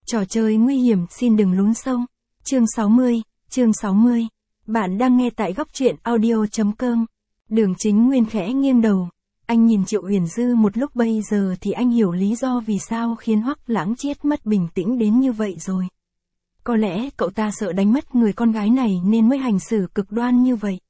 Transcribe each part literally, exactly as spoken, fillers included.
Trò chơi nguy hiểm xin đừng lún sâu. Chương sáu mươi, chương sáu mươi. Bạn đang nghe tại góc truyện audio.com. Đường Chính Nguyên khẽ nghiêng đầu. Anh nhìn Triệu Huyền Dư một lúc, bây giờ thì anh hiểu lý do vì sao khiến Hoắc Lãng Chiết mất bình tĩnh đến như vậy rồi. Có lẽ cậu ta sợ đánh mất người con gái này nên mới hành xử cực đoan như vậy.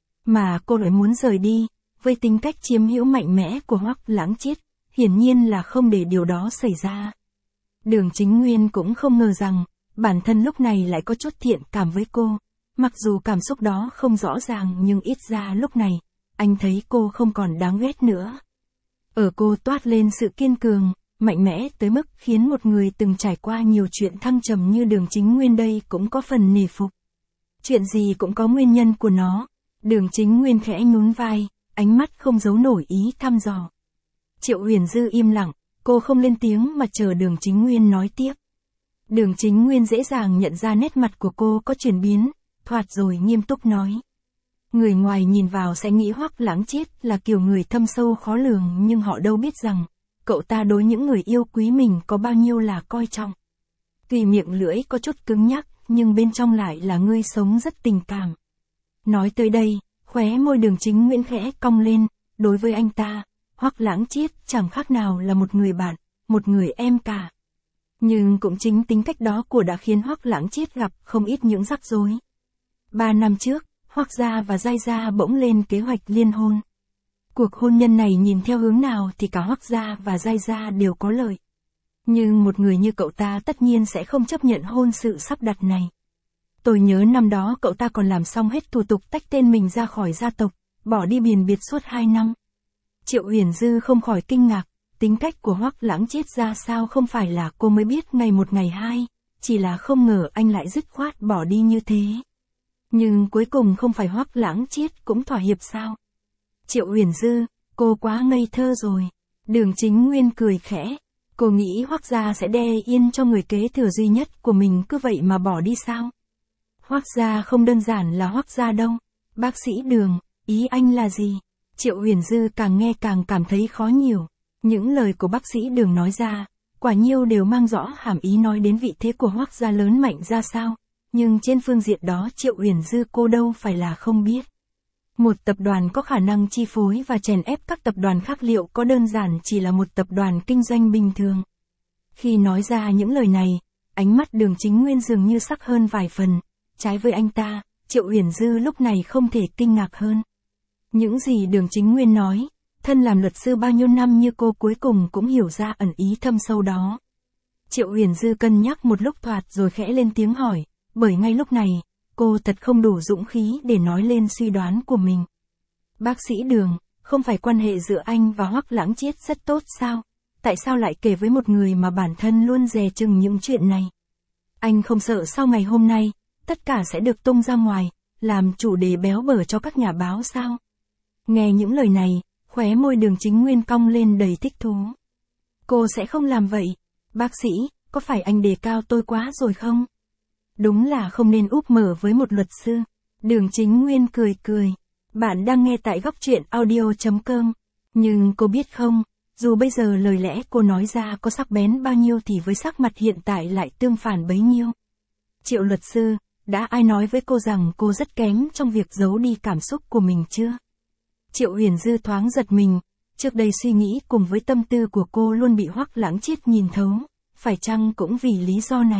Mà cô lại muốn rời đi, với tính cách chiếm hữu mạnh mẽ của Hoắc Lãng Chiết, hiển nhiên là không để điều đó xảy ra. Đường Chính Nguyên cũng không ngờ rằng, bản thân lúc này lại có chút thiện cảm với cô. Mặc dù cảm xúc đó không rõ ràng nhưng ít ra lúc này, anh thấy cô không còn đáng ghét nữa. Ở cô toát lên sự kiên cường, mạnh mẽ tới mức khiến một người từng trải qua nhiều chuyện thăng trầm như Đường Chính Nguyên đây cũng có phần nể phục. Chuyện gì cũng có nguyên nhân của nó. Đường Chính Nguyên khẽ nhún vai, ánh mắt không giấu nổi ý thăm dò. Triệu Huyền Dư im lặng, cô không lên tiếng mà chờ Đường Chính Nguyên nói tiếp. Đường Chính Nguyên dễ dàng nhận ra nét mặt của cô có chuyển biến, thoạt rồi nghiêm túc nói. Người ngoài nhìn vào sẽ nghĩ Hoắc Lãng Chiết là kiểu người thâm sâu khó lường, nhưng họ đâu biết rằng, cậu ta đối những người yêu quý mình có bao nhiêu là coi trọng. Tuy miệng lưỡi có chút cứng nhắc, nhưng bên trong lại là người sống rất tình cảm. Nói tới đây, khóe môi Đường Chính Nguyên khẽ cong lên, đối với anh ta, Hoắc Lãng Chiết chẳng khác nào là một người bạn, một người em cả. Nhưng cũng chính tính cách đó của đã khiến Hoắc Lãng Chiết gặp không ít những rắc rối. Ba năm trước, Hoắc gia và Giai gia bỗng lên kế hoạch liên hôn. Cuộc hôn nhân này nhìn theo hướng nào thì cả Hoắc gia và Giai gia đều có lợi. Nhưng một người như cậu ta tất nhiên sẽ không chấp nhận hôn sự sắp đặt này. Tôi nhớ năm đó cậu ta còn làm xong hết thủ tục tách tên mình ra khỏi gia tộc, bỏ đi biền biệt suốt hai năm. Triệu Huyền Dư không khỏi kinh ngạc, tính cách của Hoắc Lãng Chiết ra sao không phải là cô mới biết ngày một ngày hai, chỉ là không ngờ anh lại dứt khoát bỏ đi như thế. Nhưng cuối cùng không phải Hoắc Lãng Chiết cũng thỏa hiệp sao? Triệu Huyền Dư, cô quá ngây thơ rồi. Đường Chính Nguyên cười khẽ, cô nghĩ Hoắc gia sẽ đe yên cho người kế thừa duy nhất của mình cứ vậy mà bỏ đi sao? Hoắc gia không đơn giản là Hoắc gia đâu. Bác sĩ Đường, ý anh là gì? Triệu Huyền Dư càng nghe càng cảm thấy khó hiểu. Những lời của bác sĩ Đường nói ra, quả nhiêu đều mang rõ hàm ý nói đến vị thế của Hoắc gia lớn mạnh ra sao. Nhưng trên phương diện đó Triệu Huyền Dư cô đâu phải là không biết. Một tập đoàn có khả năng chi phối và chèn ép các tập đoàn khác liệu có đơn giản chỉ là một tập đoàn kinh doanh bình thường. Khi nói ra những lời này, ánh mắt Đường Chính Nguyên dường như sắc hơn vài phần. Trái với anh ta, Triệu Huyền Dư lúc này không thể kinh ngạc hơn. Những gì Đường Chính Nguyên nói, thân làm luật sư bao nhiêu năm như cô cuối cùng cũng hiểu ra ẩn ý thâm sâu đó. Triệu Huyền Dư cân nhắc một lúc thoạt rồi khẽ lên tiếng hỏi, bởi ngay lúc này, cô thật không đủ dũng khí để nói lên suy đoán của mình. Bác sĩ Đường, không phải quan hệ giữa anh và Hoắc Lãng Chiết rất tốt sao? Tại sao lại kể với một người mà bản thân luôn dè chừng những chuyện này? Anh không sợ sau ngày hôm nay, tất cả sẽ được tung ra ngoài, làm chủ đề béo bở cho các nhà báo sao? Nghe những lời này, khóe môi Đường Chính Nguyên cong lên đầy thích thú. Cô sẽ không làm vậy. Bác sĩ, có phải anh đề cao tôi quá rồi không? Đúng là không nên úp mở với một luật sư. Đường Chính Nguyên cười cười. Bạn đang nghe tại góc truyện audio.com. Nhưng cô biết không, dù bây giờ lời lẽ cô nói ra có sắc bén bao nhiêu thì với sắc mặt hiện tại lại tương phản bấy nhiêu. Triệu luật sư, đã ai nói với cô rằng cô rất kém trong việc giấu đi cảm xúc của mình chưa? Triệu Huyền Dư thoáng giật mình, trước đây suy nghĩ cùng với tâm tư của cô luôn bị Hoắc Lãng Chiết nhìn thấu, phải chăng cũng vì lý do này?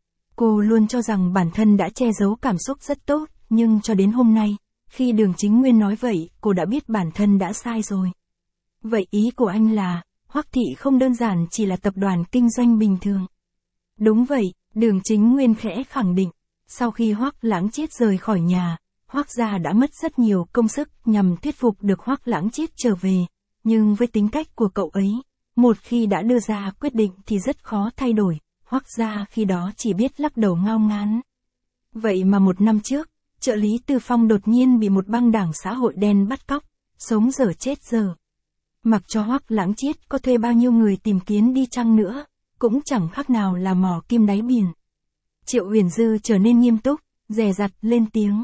Cô luôn cho rằng bản thân đã che giấu cảm xúc rất tốt, nhưng cho đến hôm nay, khi Đường Chính Nguyên nói vậy, cô đã biết bản thân đã sai rồi. Vậy ý của anh là, Hoắc thị không đơn giản chỉ là tập đoàn kinh doanh bình thường. Đúng vậy, Đường Chính Nguyên khẽ khẳng định, sau khi Hoắc Lãng Chiết rời khỏi nhà, Hoắc gia đã mất rất nhiều công sức nhằm thuyết phục được Hoắc Lãng Chiết trở về, nhưng với tính cách của cậu ấy, một khi đã đưa ra quyết định thì rất khó thay đổi. Hoắc gia khi đó chỉ biết lắc đầu ngao ngán. Vậy mà một năm trước, trợ lý Tư Phong đột nhiên bị một băng đảng xã hội đen bắt cóc, sống dở chết dở. Mặc cho Hoắc Lãng Chiết có thuê bao nhiêu người tìm kiếm đi chăng nữa, cũng chẳng khác nào là mò kim đáy biển. Triệu Huyền Dư trở nên nghiêm túc, dè dặt lên tiếng.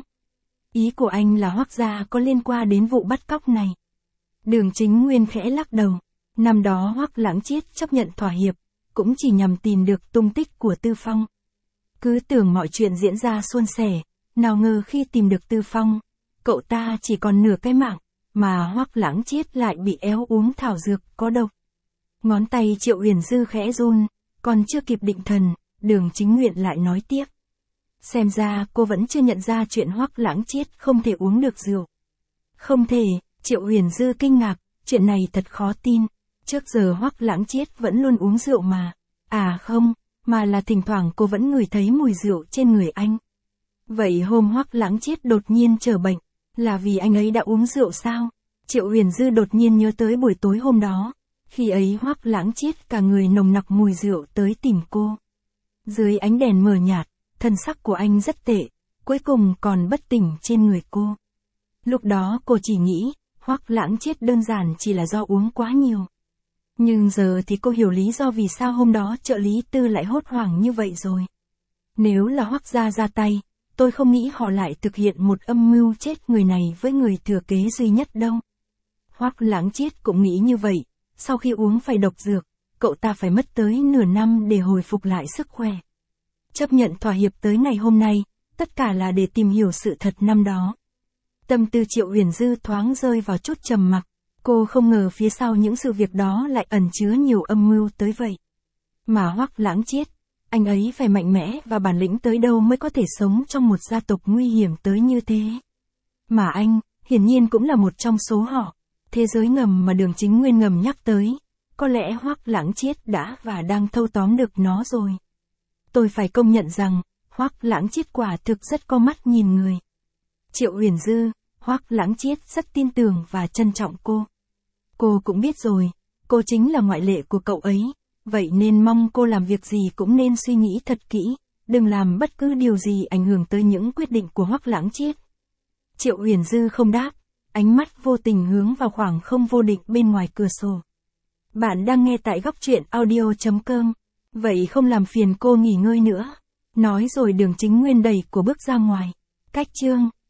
Ý của anh là Hoắc gia có liên quan đến vụ bắt cóc này. Đường Chính Nguyên khẽ lắc đầu. Năm đó Hoắc Lãng Chiết chấp nhận thỏa hiệp, cũng chỉ nhằm tìm được tung tích của Tư Phong. Cứ tưởng mọi chuyện diễn ra suôn sẻ, nào ngờ khi tìm được Tư Phong, cậu ta chỉ còn nửa cái mạng, mà Hoắc Lãng Chiết lại bị éo uống thảo dược có độc. Ngón tay Triệu Huyền Dư khẽ run, còn chưa kịp định thần, Đường Chính Nguyện lại nói tiếp. Xem ra cô vẫn chưa nhận ra chuyện Hoắc Lãng Chiết không thể uống được rượu. Không thể, Triệu Huyền Dư kinh ngạc, chuyện này thật khó tin. Trước giờ Hoắc Lãng Chiết vẫn luôn uống rượu mà. À không, mà là thỉnh thoảng cô vẫn ngửi thấy mùi rượu trên người anh. Vậy hôm Hoắc Lãng Chiết đột nhiên trở bệnh, là vì anh ấy đã uống rượu sao? Triệu Huyền Dư đột nhiên nhớ tới buổi tối hôm đó. Khi ấy Hoắc Lãng Chiết cả người nồng nặc mùi rượu tới tìm cô. Dưới ánh đèn mờ nhạt, thân sắc của anh rất tệ, cuối cùng còn bất tỉnh trên người cô. Lúc đó cô chỉ nghĩ, Hoắc Lãng Chiết đơn giản chỉ là do uống quá nhiều. Nhưng giờ thì cô hiểu lý do vì sao hôm đó trợ lý Tư lại hốt hoảng như vậy rồi. Nếu là Hoắc gia ra tay, tôi không nghĩ họ lại thực hiện một âm mưu chết người này với người thừa kế duy nhất đâu. Hoắc Lãng Chiết cũng nghĩ như vậy, sau khi uống phải độc dược, cậu ta phải mất tới nửa năm để hồi phục lại sức khỏe. Chấp nhận thỏa hiệp tới ngày hôm nay, tất cả là để tìm hiểu sự thật năm đó. Tâm tư Triệu Huyền Dư thoáng rơi vào chút trầm mặc, cô không ngờ phía sau những sự việc đó lại ẩn chứa nhiều âm mưu tới vậy. Mà Hoắc Lãng Chiết, anh ấy phải mạnh mẽ và bản lĩnh tới đâu mới có thể sống trong một gia tộc nguy hiểm tới như thế. Mà anh, hiển nhiên cũng là một trong số họ. Thế giới ngầm mà Đường Chính Nguyên ngầm nhắc tới, có lẽ Hoắc Lãng Chiết đã và đang thâu tóm được nó rồi. Tôi phải công nhận rằng, Hoắc Lãng Chiết quả thực rất có mắt nhìn người. Triệu Huyền Dư, Hoắc Lãng Chiết rất tin tưởng và trân trọng cô. Cô cũng biết rồi, cô chính là ngoại lệ của cậu ấy, vậy nên mong cô làm việc gì cũng nên suy nghĩ thật kỹ, đừng làm bất cứ điều gì ảnh hưởng tới những quyết định của Hoắc Lãng Chiết. Triệu Huyền Dư không đáp, ánh mắt vô tình hướng vào khoảng không vô định bên ngoài cửa sổ. Bạn đang nghe tại góc truyện audio chấm com, vậy không làm phiền cô nghỉ ngơi nữa. Nói rồi Đường Chính Nguyên đẩy của bước ra ngoài. Cách chương